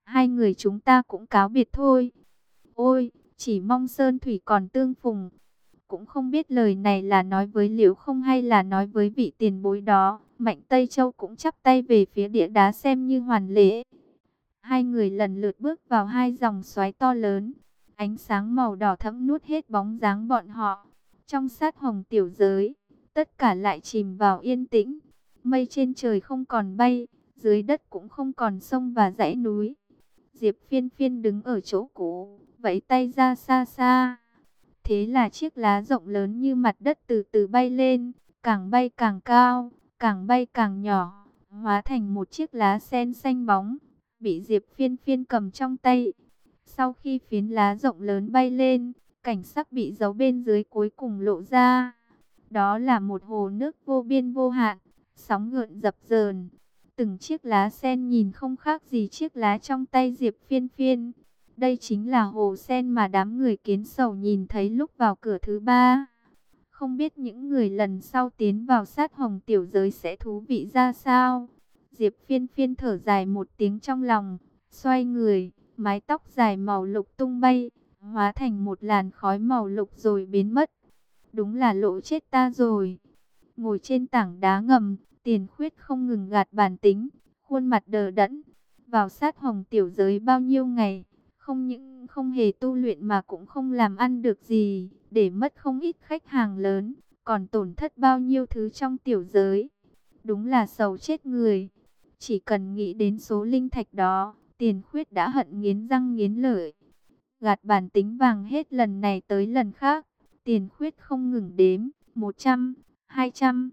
hai người chúng ta cũng cáo biệt thôi. Ôi, chỉ mong sơn thủy còn tương phùng. Cũng không biết lời này là nói với Liễu Không hay là nói với vị tiền bối đó. Mạnh Tây Châu cũng chắp tay về phía địa đá xem như hoàn lễ. Hai người lần lượt bước vào hai dòng xoáy to lớn. Ánh sáng màu đỏ thẫm nuốt hết bóng dáng bọn họ. Trong sát hồng tiểu giới, tất cả lại chìm vào yên tĩnh. Mây trên trời không còn bay, dưới đất cũng không còn sông và dãy núi. Diệp Phiên Phiên đứng ở chỗ cũ, vẫy tay ra xa xa. Thế là chiếc lá rộng lớn như mặt đất từ từ bay lên, càng bay càng cao, càng bay càng nhỏ, hóa thành một chiếc lá sen xanh bóng, bị Diệp Phiên Phiên cầm trong tay. Sau khi phiến lá rộng lớn bay lên, cảnh sắc bị giấu bên dưới cuối cùng lộ ra. Đó là một hồ nước vô biên vô hạn, sóng gợn dập dờn. Từng chiếc lá sen nhìn không khác gì chiếc lá trong tay Diệp Phiên Phiên. Đây chính là hồ sen mà đám người Kiến Sầu nhìn thấy lúc vào cửa thứ ba. Không biết những người lần sau tiến vào sát hồng tiểu giới sẽ thú vị ra sao. Diệp Phiên Phiên thở dài một tiếng trong lòng, xoay người, mái tóc dài màu lục tung bay, hóa thành một làn khói màu lục rồi biến mất. Đúng là lỗ chết ta rồi. Ngồi trên tảng đá ngầm, Tiền Khuyết không ngừng gạt bản tính, khuôn mặt đờ đẫn. Vào sát hồng tiểu giới bao nhiêu ngày, không những không hề tu luyện mà cũng không làm ăn được gì, để mất không ít khách hàng lớn, còn tổn thất bao nhiêu thứ trong tiểu giới. Đúng là sầu chết người. Chỉ cần nghĩ đến số linh thạch đó, Tiền Khuyết đã hận nghiến răng nghiến lợi. Gạt bản tính vàng hết lần này tới lần khác, Tiền Khuyết không ngừng đếm, 100, 200,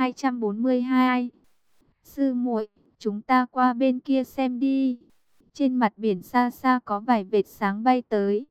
242. Sư muội, chúng ta qua bên kia xem đi. Trên mặt biển xa xa có vài vệt sáng bay tới.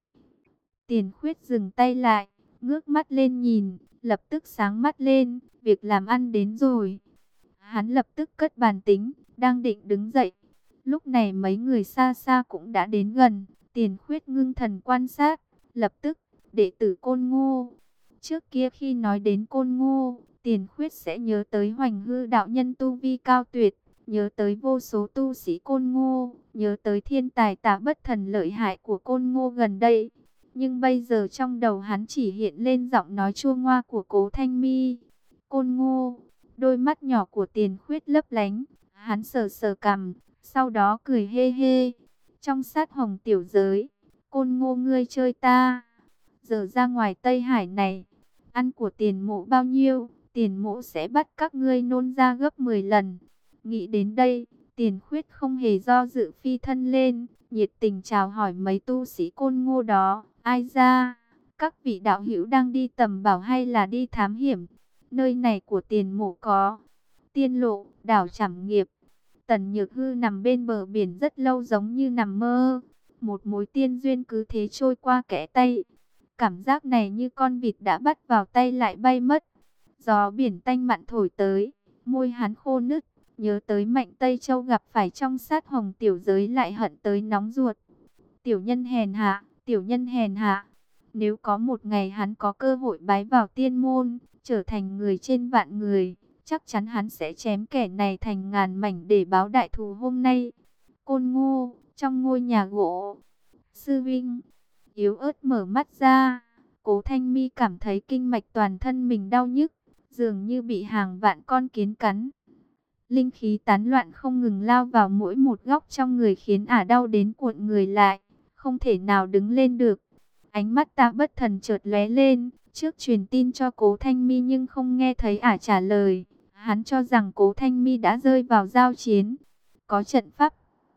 Tiền Khuyết dừng tay lại, ngước mắt lên nhìn, lập tức sáng mắt lên, việc làm ăn đến rồi. Hắn lập tức cất bàn tính, đang định đứng dậy. Lúc này mấy người xa xa cũng đã đến gần. Tiền Khuyết ngưng thần quan sát, lập tức, đệ tử Côn Ngô. Trước kia khi nói đến Côn Ngô, Tiền Khuyết sẽ nhớ tới Hoành Hư đạo nhân tu vi cao tuyệt, nhớ tới vô số tu sĩ Côn Ngô, nhớ tới thiên tài Tả Bất Thần lợi hại của Côn Ngô gần đây. Nhưng bây giờ trong đầu hắn chỉ hiện lên giọng nói chua ngoa của Cố Thanh Mi. Côn Ngô, đôi mắt nhỏ của Tiền Khuyết lấp lánh, hắn sờ sờ cằm, sau đó cười hê hê. Trong sát hồng tiểu giới, Côn Ngô ngươi chơi ta. Giờ ra ngoài Tây Hải này, ăn của Tiền Mộ bao nhiêu, Tiền Mộ sẽ bắt các ngươi nôn ra gấp 10 lần. Nghĩ đến đây, Tiền Khuyết không hề do dự phi thân lên, nhiệt tình chào hỏi mấy tu sĩ Côn Ngô đó. Ai ra, các vị đạo hữu đang đi tầm bảo hay là đi thám hiểm? Nơi này của Tiền Mộ có tiên lộ, đảo Trảm Nghiệp. Tần Nhược Hư nằm bên bờ biển rất lâu giống như nằm mơ. Một mối tiên duyên cứ thế trôi qua kẽ tay. Cảm giác này như con vịt đã bắt vào tay lại bay mất. Gió biển tanh mặn thổi tới, môi hắn khô nứt. Nhớ tới Mạnh Tây Châu gặp phải trong sát hồng tiểu giới lại hận tới nóng ruột. Tiểu nhân hèn hạ, tiểu nhân hèn hạ. Nếu có một ngày hắn có cơ hội bái vào tiên môn, trở thành người trên vạn người, chắc chắn hắn sẽ chém kẻ này thành ngàn mảnh để báo đại thù hôm nay. Côn Ngô, trong ngôi nhà gỗ. Sư Vinh, yếu ớt mở mắt ra. Cố Thanh Mi cảm thấy kinh mạch toàn thân mình đau nhức, dường như bị hàng vạn con kiến cắn. Linh khí tán loạn không ngừng lao vào mỗi một góc trong người khiến ả đau đến cuộn người lại, không thể nào đứng lên được. Ánh mắt Tạ Bất Thần chợt lóe lên, trước truyền tin cho Cố Thanh Mi nhưng không nghe thấy ả trả lời. Hắn cho rằng Cố Thanh Mi đã rơi vào giao chiến. Có trận pháp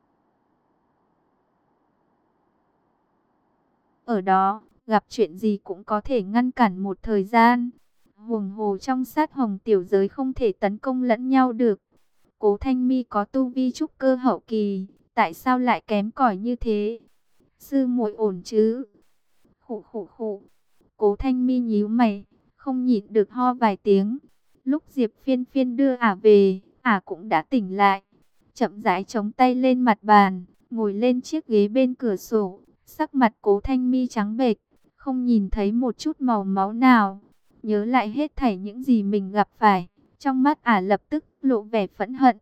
ở đó, gặp chuyện gì cũng có thể ngăn cản một thời gian. Huống hồ trong sát hồng tiểu giới không thể tấn công lẫn nhau được. Cố Thanh Mi có tu vi trúc cơ hậu kỳ, tại sao lại kém cỏi như thế? Sư muội ổn chứ? Khụ khụ khụ. Cố Thanh Mi nhíu mày, không nhịn được ho vài tiếng. Lúc Diệp Phiên Phiên đưa ả về, ả cũng đã tỉnh lại. Chậm rãi chống tay lên mặt bàn, ngồi lên chiếc ghế bên cửa sổ. Sắc mặt Cố Thanh Mi trắng bệch, không nhìn thấy một chút màu máu nào. Nhớ lại hết thảy những gì mình gặp phải, trong mắt ả lập tức lộ vẻ phẫn hận.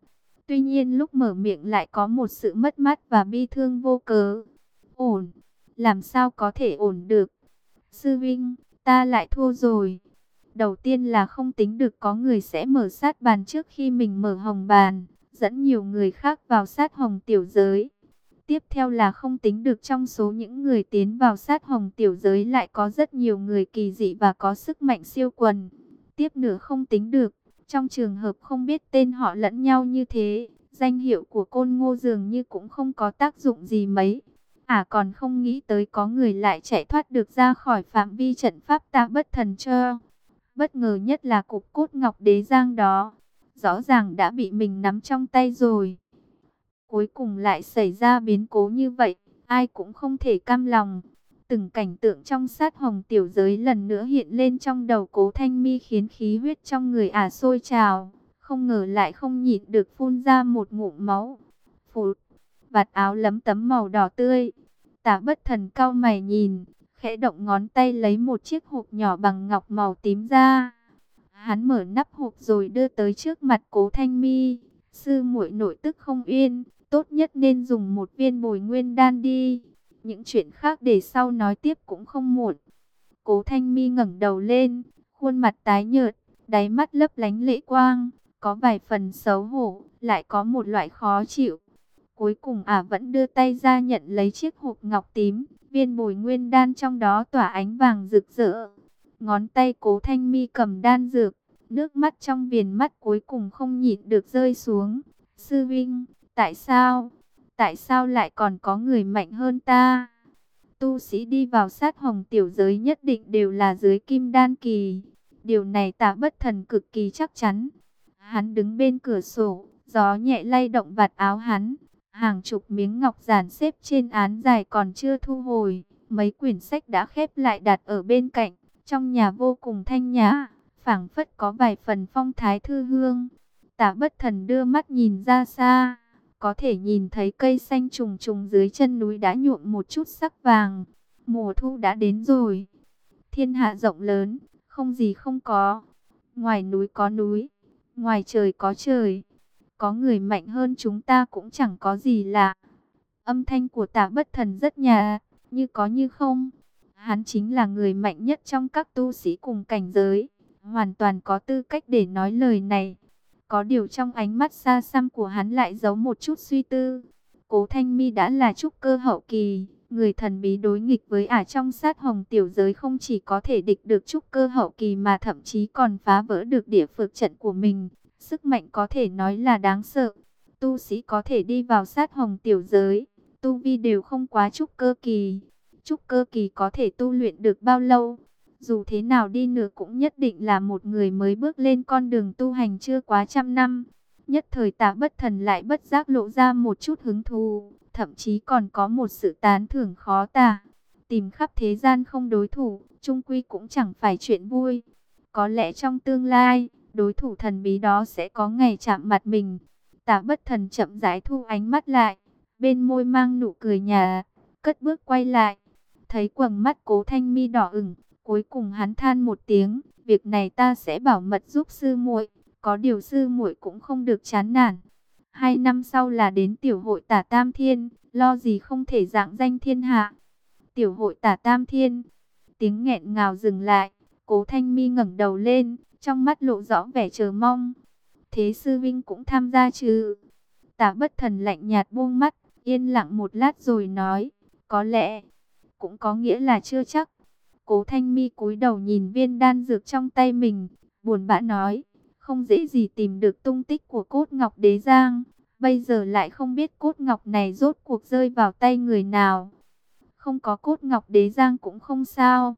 Tuy nhiên lúc mở miệng lại có một sự mất mát và bi thương vô cớ. Ổn, làm sao có thể ổn được? Sư Vinh, ta lại thua rồi. Đầu tiên là không tính được có người sẽ mở sát bàn trước khi mình mở hồng bàn, dẫn nhiều người khác vào sát hồng tiểu giới. Tiếp theo là không tính được trong số những người tiến vào sát hồng tiểu giới lại có rất nhiều người kỳ dị và có sức mạnh siêu quần. Tiếp nữa không tính được, trong trường hợp không biết tên họ lẫn nhau như thế, danh hiệu của Côn Ngô dường như cũng không có tác dụng gì mấy. Còn không nghĩ tới có người lại chạy thoát được ra khỏi phạm vi trận pháp Ta Bất Thần cho. Bất ngờ nhất là cục cốt ngọc đế giang đó, rõ ràng đã bị mình nắm trong tay rồi. Cuối cùng lại xảy ra biến cố như vậy, ai cũng không thể cam lòng. Từng cảnh tượng trong sát hồng tiểu giới lần nữa hiện lên trong đầu Cố Thanh Mi khiến khí huyết trong người sôi trào. Không ngờ lại không nhịn được phun ra một ngụm máu. Phụt, vạt áo lấm tấm màu đỏ tươi. Tả Bất Thần cau mày nhìn, khẽ động ngón tay lấy một chiếc hộp nhỏ bằng ngọc màu tím ra. Hắn mở nắp hộp rồi đưa tới trước mặt Cố Thanh Mi. Sư muội nội tức không yên, tốt nhất nên dùng một viên bồi nguyên đan đi. Những chuyện khác để sau nói tiếp cũng không muộn. Cố Thanh Mi ngẩng đầu lên, khuôn mặt tái nhợt, đáy mắt lấp lánh lệ quang, có vài phần xấu hổ, lại có một loại khó chịu. Cuối cùng vẫn đưa tay ra nhận lấy chiếc hộp ngọc tím, viên bồi nguyên đan trong đó tỏa ánh vàng rực rỡ. Ngón tay Cố Thanh Mi cầm đan dược, nước mắt trong viền mắt cuối cùng không nhịn được rơi xuống. Sư Vinh, tại sao? Tại sao lại còn có người mạnh hơn ta? Tu sĩ đi vào sát hồng tiểu giới nhất định đều là dưới kim đan kỳ. Điều này Tả Bất Thần cực kỳ chắc chắn. Hắn đứng bên cửa sổ, gió nhẹ lay động vạt áo hắn. Hàng chục miếng ngọc giản xếp trên án dài còn chưa thu hồi. Mấy quyển sách đã khép lại đặt ở bên cạnh. Trong nhà vô cùng thanh nhã, phảng phất có vài phần phong thái thư hương. Tả Bất Thần đưa mắt nhìn ra xa, có thể nhìn thấy cây xanh trùng trùng dưới chân núi đã nhuộm một chút sắc vàng. Mùa thu đã đến rồi. Thiên hạ rộng lớn, không gì không có. Ngoài núi có núi, ngoài trời có trời. Có người mạnh hơn chúng ta cũng chẳng có gì lạ. Âm thanh của Tả Bất Thần rất nhạt, như có như không. Hắn chính là người mạnh nhất trong các tu sĩ cùng cảnh giới, hoàn toàn có tư cách để nói lời này. Có điều trong ánh mắt xa xăm của hắn lại giấu một chút suy tư. Cố Thanh Mi đã là trúc cơ hậu kỳ, người thần bí đối nghịch với trong sát hồng tiểu giới không chỉ có thể địch được trúc cơ hậu kỳ mà thậm chí còn phá vỡ được địa phược trận của mình. Sức mạnh có thể nói là đáng sợ. Tu sĩ có thể đi vào sát hồng tiểu giới, tu vi đều không quá trúc cơ kỳ. Trúc cơ kỳ có thể tu luyện được bao lâu? Dù thế nào đi nữa cũng nhất định là một người mới bước lên con đường tu hành chưa quá trăm năm. Nhất thời Tả Bất Thần lại bất giác lộ ra một chút hứng thú, thậm chí còn có một sự tán thưởng khó tả. Tìm khắp thế gian không đối thủ, chung quy cũng chẳng phải chuyện vui. Có lẽ trong tương lai, đối thủ thần bí đó sẽ có ngày chạm mặt mình. Tả Bất Thần chậm rãi thu ánh mắt lại, bên môi mang nụ cười nhạt, cất bước quay lại. Thấy quầng mắt Cố Thanh Mi đỏ ửng, cuối cùng hắn than một tiếng, việc này ta sẽ bảo mật giúp sư muội, có điều sư muội cũng không được chán nản. 2 năm sau là đến tiểu hội Tả Tam Thiên, lo gì không thể rạng danh thiên hạ. Tiểu hội Tả Tam Thiên, tiếng nghẹn ngào dừng lại, Cố Thanh Mi ngẩng đầu lên, trong mắt lộ rõ vẻ chờ mong. Thế sư Vinh cũng tham gia chứ? Tả Bất Thần lạnh nhạt buông mắt, yên lặng một lát rồi nói, có lẽ, cũng có nghĩa là chưa chắc. Cố Thanh Mi cúi đầu nhìn viên đan dược trong tay mình, buồn bã nói, không dễ gì tìm được tung tích của cốt ngọc đế giang, bây giờ lại không biết cốt ngọc này rốt cuộc rơi vào tay người nào. Không có cốt ngọc đế giang cũng không sao.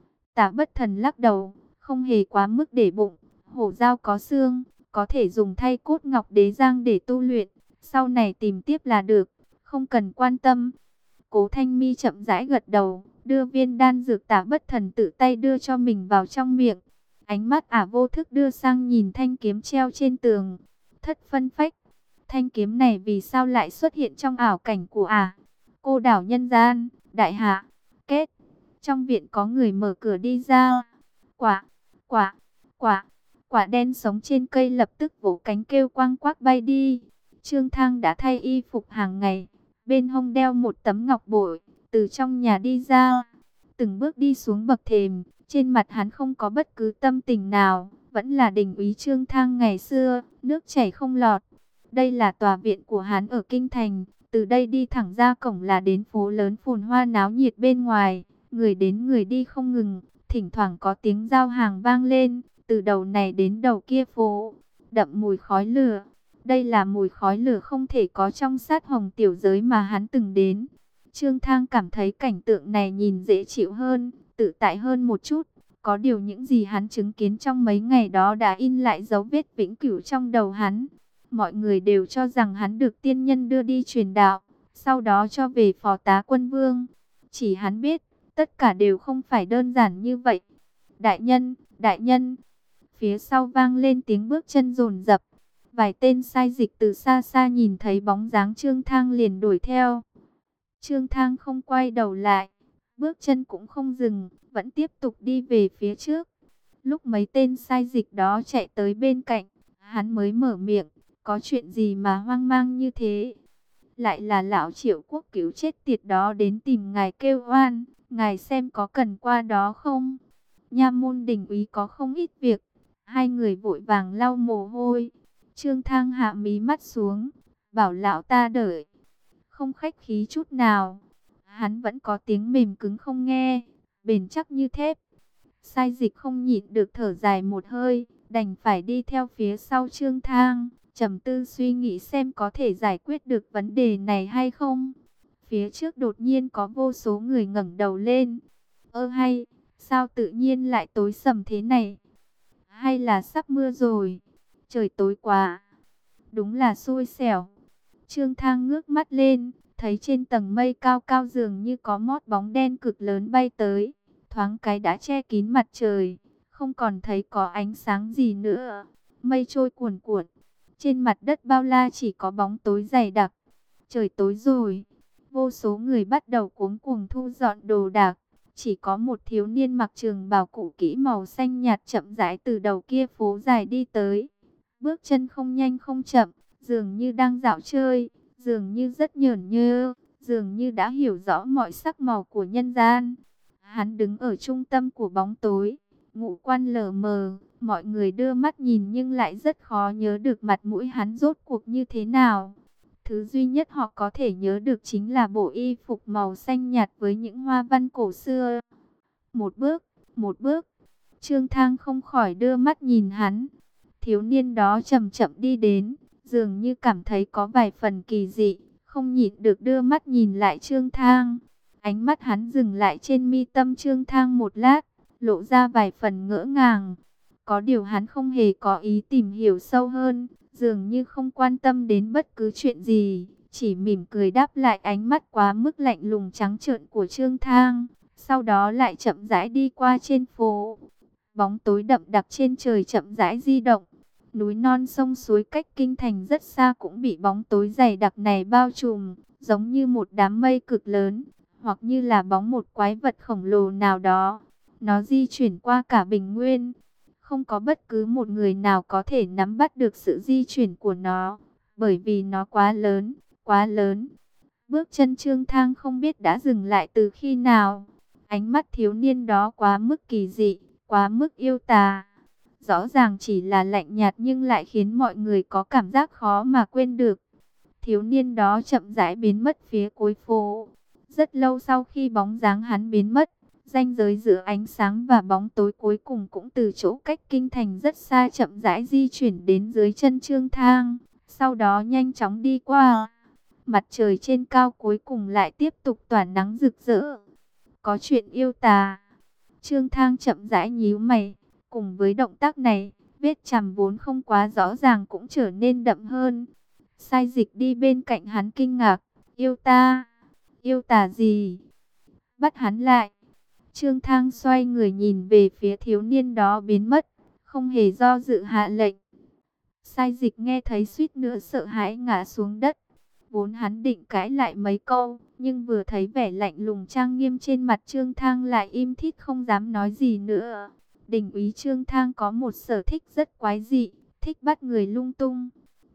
Tả Bất Thần lắc đầu, không hề quá mức để bụng, hổ dao có xương, có thể dùng thay cốt ngọc đế giang để tu luyện, sau này tìm tiếp là được, không cần quan tâm. Cố Thanh Mi chậm rãi gật đầu, đưa viên đan dược Tả Bất Thần tự tay đưa cho mình vào trong miệng. Ánh mắt vô thức đưa sang nhìn thanh kiếm treo trên tường. Thất phân phách, thanh kiếm này vì sao lại xuất hiện trong ảo cảnh của Cô đảo nhân gian, đại hạ, kết. Trong viện có người mở cửa đi ra. Quả đen sống trên cây lập tức vỗ cánh kêu quang quác bay đi. Trương Thang đã thay y phục hàng ngày, bên hông đeo một tấm ngọc bội, từ trong nhà đi ra, từng bước đi xuống bậc thềm, trên mặt hắn không có bất cứ tâm tình nào, vẫn là đình úy Trương Thang ngày xưa, nước chảy không lọt. Đây là tòa viện của hắn ở Kinh Thành, từ đây đi thẳng ra cổng là đến phố lớn phồn hoa náo nhiệt bên ngoài, người đến người đi không ngừng, thỉnh thoảng có tiếng giao hàng vang lên, từ đầu này đến đầu kia phố, đậm mùi khói lửa. Đây là mùi khói lửa không thể có trong sát hồng tiểu giới mà hắn từng đến. Trương Thang cảm thấy cảnh tượng này nhìn dễ chịu hơn, tự tại hơn một chút. Có điều những gì hắn chứng kiến trong mấy ngày đó đã in lại dấu vết vĩnh cửu trong đầu hắn. Mọi người đều cho rằng hắn được tiên nhân đưa đi truyền đạo, sau đó cho về phó tá quân vương. Chỉ hắn biết, tất cả đều không phải đơn giản như vậy. Đại nhân, đại nhân. Phía sau vang lên tiếng bước chân dồn dập. Vài tên sai dịch từ xa xa nhìn thấy bóng dáng Trương Thang liền đuổi theo. Trương Thang không quay đầu lại, bước chân cũng không dừng, vẫn tiếp tục đi về phía trước. Lúc mấy tên sai dịch đó chạy tới bên cạnh, hắn mới mở miệng, có chuyện gì mà hoang mang như thế? Lại là lão Triệu Quốc cứu chết tiệt đó đến tìm ngài kêu oan, ngài xem có cần qua đó không? Nha môn đình úy có không ít việc, hai người vội vàng lau mồ hôi. Trương Thang hạ mí mắt xuống, bảo lão ta đợi, không khách khí chút nào. Hắn vẫn có tiếng mềm cứng không nghe, bền chắc như thép. Sai dịch không nhịn được thở dài một hơi, đành phải đi theo phía sau Trương Thang, trầm tư suy nghĩ xem có thể giải quyết được vấn đề này hay không. Phía trước đột nhiên có vô số người ngẩng đầu lên. Hay, sao tự nhiên lại tối sầm thế này? Hay là sắp mưa rồi? Trời tối quá. Đúng là xui xẻo. Trương Thang ngước mắt lên, thấy trên tầng mây cao cao dường như có mót bóng đen cực lớn bay tới. Thoáng cái đã che kín mặt trời, không còn thấy có ánh sáng gì nữa. Mây trôi cuồn cuộn, trên mặt đất bao la chỉ có bóng tối dày đặc. Trời tối rồi, vô số người bắt đầu cuống cuồng thu dọn đồ đạc. Chỉ có một thiếu niên mặc trường bào cũ kỹ màu xanh nhạt chậm rãi từ đầu kia phố dài đi tới. Bước chân không nhanh không chậm, dường như đang dạo chơi, dường như rất nhởn nhơ, dường như đã hiểu rõ mọi sắc màu của nhân gian. Hắn đứng ở trung tâm của bóng tối, ngũ quan lờ mờ, mọi người đưa mắt nhìn nhưng lại rất khó nhớ được mặt mũi hắn rốt cuộc như thế nào. Thứ duy nhất họ có thể nhớ được chính là bộ y phục màu xanh nhạt với những hoa văn cổ xưa. Một bước, Trương Thang không khỏi đưa mắt nhìn hắn. Thiếu niên đó chậm chậm đi đến, dường như cảm thấy có vài phần kỳ dị, không nhịn được đưa mắt nhìn lại Trương Thang. Ánh mắt hắn dừng lại trên mi tâm Trương Thang một lát, lộ ra vài phần ngỡ ngàng. Có điều hắn không hề có ý tìm hiểu sâu hơn, dường như không quan tâm đến bất cứ chuyện gì, chỉ mỉm cười đáp lại ánh mắt quá mức lạnh lùng trắng trợn của Trương Thang. Sau đó lại chậm rãi đi qua trên phố. Bóng tối đậm đặc trên trời chậm rãi di động. Núi non sông suối cách kinh thành rất xa cũng bị bóng tối dày đặc này bao trùm, giống như một đám mây cực lớn, hoặc như là bóng một quái vật khổng lồ nào đó. Nó di chuyển qua cả bình nguyên. Không có bất cứ một người nào có thể nắm bắt được sự di chuyển của nó, bởi vì nó quá lớn, quá lớn. Bước chân Trương Thang không biết đã dừng lại từ khi nào. Ánh mắt thiếu niên đó quá mức kỳ dị, quá mức yêu tà. Rõ ràng chỉ là lạnh nhạt nhưng lại khiến mọi người có cảm giác khó mà quên được. Thiếu niên đó chậm rãi biến mất phía cuối phố. Rất lâu sau khi bóng dáng hắn biến mất, ranh giới giữa ánh sáng và bóng tối cuối cùng cũng từ chỗ cách kinh thành rất xa chậm rãi di chuyển đến dưới chân Trương Thang. Sau đó nhanh chóng đi qua. Mặt trời trên cao cuối cùng lại tiếp tục tỏa nắng rực rỡ. Có chuyện yêu tà. Trương Thang chậm rãi nhíu mày. Cùng với động tác này, vết chằm vốn không quá rõ ràng cũng trở nên đậm hơn. Sai dịch đi bên cạnh hắn kinh ngạc. Yêu ta? Yêu tà gì? Bắt hắn lại. Trương Thang xoay người nhìn về phía thiếu niên đó biến mất, không hề do dự hạ lệnh. Sai dịch nghe thấy suýt nữa sợ hãi ngã xuống đất. Vốn hắn định cãi lại mấy câu, nhưng vừa thấy vẻ lạnh lùng trang nghiêm trên mặt Trương Thang lại im thít không dám nói gì nữa. Đình úy Trương Thang có một sở thích rất quái dị, thích bắt người lung tung.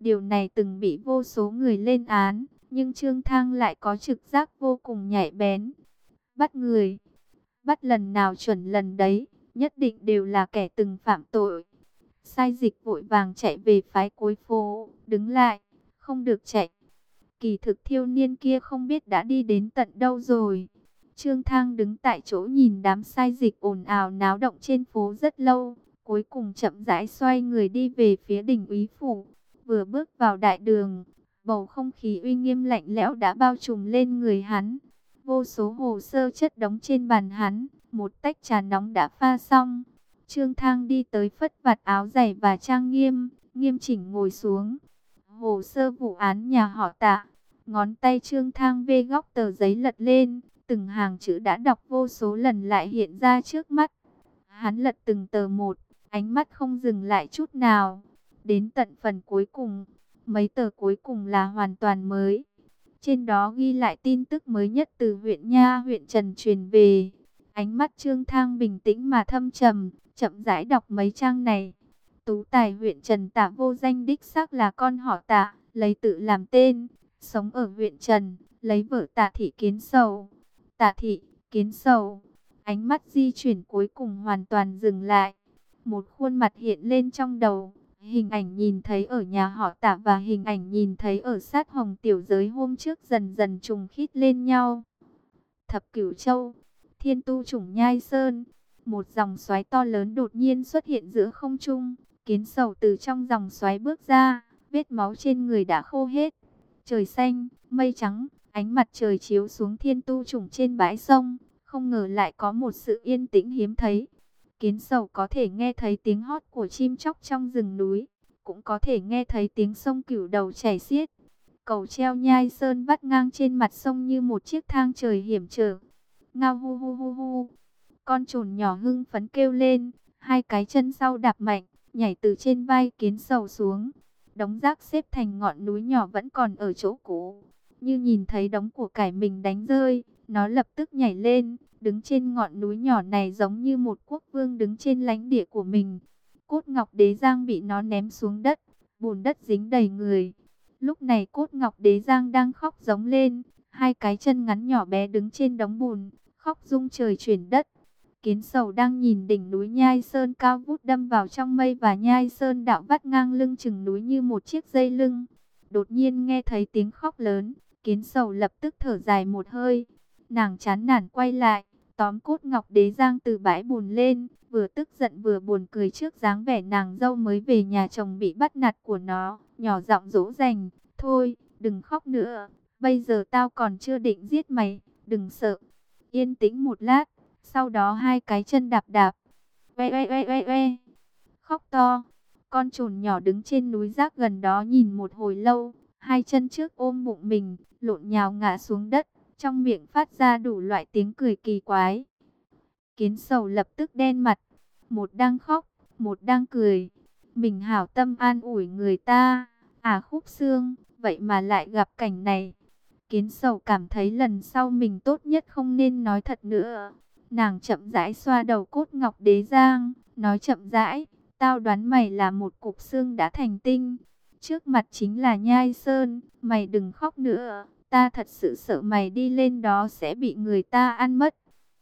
Điều này từng bị vô số người lên án, nhưng Trương Thang lại có trực giác vô cùng nhạy bén. Bắt người, bắt lần nào chuẩn lần đấy, nhất định đều là kẻ từng phạm tội. Sai Dịch vội vàng chạy về phái cuối phố, đứng lại, không được chạy. Kỳ thực thiếu niên kia không biết đã đi đến tận đâu rồi. Trương Thang đứng tại chỗ nhìn đám Sai Dịch ồn ào náo động trên phố rất lâu, cuối cùng chậm rãi xoay người đi về phía đình úy phủ. Vừa bước vào đại đường, bầu không khí uy nghiêm lạnh lẽo đã bao trùm lên người hắn. Vô số hồ sơ chất đống trên bàn hắn, một tách trà nóng đã pha xong. Trương Thang đi tới phất vạt áo dày và trang nghiêm, nghiêm chỉnh ngồi xuống. Hồ sơ vụ án nhà họ Tạ. Ngón tay Trương Thang vê góc tờ giấy lật lên, từng hàng chữ đã đọc vô số lần lại hiện ra trước mắt. Hắn lật từng tờ một, ánh mắt không dừng lại chút nào. Đến tận phần cuối cùng, mấy tờ cuối cùng là hoàn toàn mới. Trên đó ghi lại tin tức mới nhất từ huyện Nha, huyện Trần truyền về. Ánh mắt Trương Thang bình tĩnh mà thâm trầm, chậm rãi đọc mấy trang này. Tú tài huyện Trần Tạ vô danh đích xác là con họ Tạ, lấy tự làm tên, sống ở huyện Trần, lấy vợ Tạ Thị Kiến Sầu. Tạ Thị, Kiến Sầu. Ánh mắt di chuyển cuối cùng hoàn toàn dừng lại. Một khuôn mặt hiện lên trong đầu. Hình ảnh nhìn thấy ở nhà họ Tạ và hình ảnh nhìn thấy ở sát Hồng Tiểu Giới hôm trước dần dần trùng khít lên nhau. Thập Cửu Châu, Thiên Tu Chủng Nhai Sơn. Một dòng xoáy to lớn đột nhiên xuất hiện giữa không trung. Kiến Sầu từ trong dòng xoáy bước ra, vết máu trên người đã khô hết. Trời xanh, mây trắng, ánh mặt trời chiếu xuống Thiên Tu Chủng trên bãi sông. Không ngờ lại có một sự yên tĩnh hiếm thấy. Kiến Sầu có thể nghe thấy tiếng hót của chim chóc trong rừng núi, cũng có thể nghe thấy tiếng sông Cửu Đầu chảy xiết. Cầu treo Nhai Sơn vắt ngang trên mặt sông như một chiếc thang trời hiểm trở. Ngao hu hu hu hu. Con trồn nhỏ hưng phấn kêu lên, hai cái chân sau đạp mạnh, nhảy từ trên vai Kiến Sầu xuống. Đống rác xếp thành ngọn núi nhỏ vẫn còn ở chỗ cũ. Như nhìn thấy đống của cải mình đánh rơi, nó lập tức nhảy lên, đứng trên ngọn núi nhỏ này giống như một quốc vương đứng trên lãnh địa của mình. Cốt ngọc đế giang bị nó ném xuống đất, bùn đất dính đầy người. Lúc này cốt ngọc đế giang đang khóc giống lên, hai cái chân ngắn nhỏ bé đứng trên đống bùn, khóc rung trời chuyển đất. Kiến Sầu đang nhìn đỉnh núi Nhai Sơn cao vút đâm vào trong mây và Nhai Sơn đạo vắt ngang lưng chừng núi như một chiếc dây lưng. Đột nhiên nghe thấy tiếng khóc lớn, Kiến Sầu lập tức thở dài một hơi. Nàng chán nản quay lại, tóm cốt ngọc đế giang từ bãi bùn lên, vừa tức giận vừa buồn cười trước dáng vẻ nàng dâu mới về nhà chồng bị bắt nạt của nó, nhỏ giọng dỗ dành, thôi, đừng khóc nữa, bây giờ tao còn chưa định giết mày, đừng sợ. Yên tĩnh một lát, sau đó hai cái chân đạp đạp, oe oe oe oe oe, khóc to. Con trồn nhỏ đứng trên núi rác gần đó nhìn một hồi lâu, hai chân trước ôm bụng mình, lộn nhào ngã xuống đất, trong miệng phát ra đủ loại tiếng cười kỳ quái. Kiến Sầu lập tức đen mặt, một đang khóc, một đang cười. Mình hảo tâm an ủi người ta, à khúc xương, vậy mà lại gặp cảnh này. Kiến Sầu cảm thấy lần sau mình tốt nhất không nên nói thật nữa. Nàng chậm rãi xoa đầu cốt ngọc đế giang, nói chậm rãi, tao đoán mày là một cục xương đã thành tinh. Trước mặt chính là Nhai Sơn, mày đừng khóc nữa, ta thật sự sợ mày đi lên đó sẽ bị người ta ăn mất.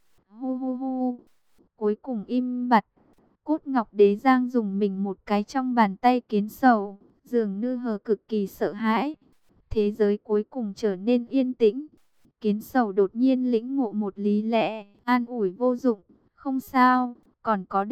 Hu hu hu, cuối cùng im bặt. Cốt ngọc đế giang dùng mình một cái trong bàn tay Kiến Sầu, dường như hờ cực kỳ sợ hãi. Thế giới cuối cùng trở nên yên tĩnh. Kiến Sầu đột nhiên lĩnh ngộ một lý lẽ, an ủi vô dụng, không sao, còn có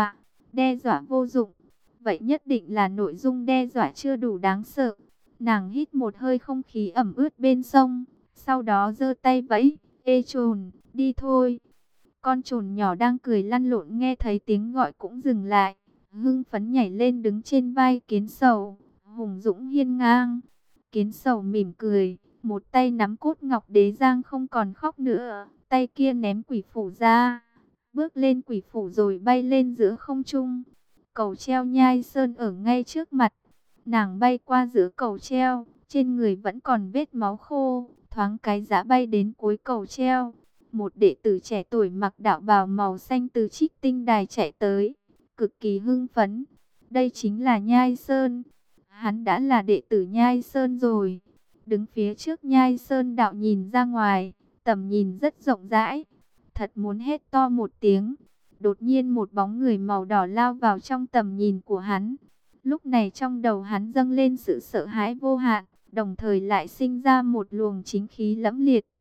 đe dọa vô dụng. Vậy nhất định là nội dung đe dọa chưa đủ đáng sợ. Nàng hít một hơi không khí ẩm ướt bên sông, sau đó giơ tay vẫy, ê trồn, đi thôi. Con trồn nhỏ đang cười lăn lộn nghe thấy tiếng gọi cũng dừng lại, hưng phấn nhảy lên đứng trên vai Kiến Sầu, hùng dũng hiên ngang. Kiến Sầu mỉm cười, một tay nắm cốt ngọc đế giang không còn khóc nữa, tay kia ném quỷ phủ ra, bước lên quỷ phủ rồi bay lên giữa không trung. Cầu treo Nhai Sơn ở ngay trước mặt, nàng bay qua giữa cầu treo, trên người vẫn còn vết máu khô, thoáng cái giã bay đến cuối cầu treo. Một đệ tử trẻ tuổi mặc đạo bào màu xanh từ Trích Tinh Đài chạy tới, cực kỳ hưng phấn. Đây chính là Nhai Sơn. Hắn đã là đệ tử Nhai Sơn rồi. Đứng phía trước Nhai Sơn đạo nhìn ra ngoài, tầm nhìn rất rộng rãi. Thật muốn hét to một tiếng. Đột nhiên một bóng người màu đỏ lao vào trong tầm nhìn của hắn. Lúc này trong đầu hắn dâng lên sự sợ hãi vô hạn, đồng thời lại sinh ra một luồng chính khí lẫm liệt.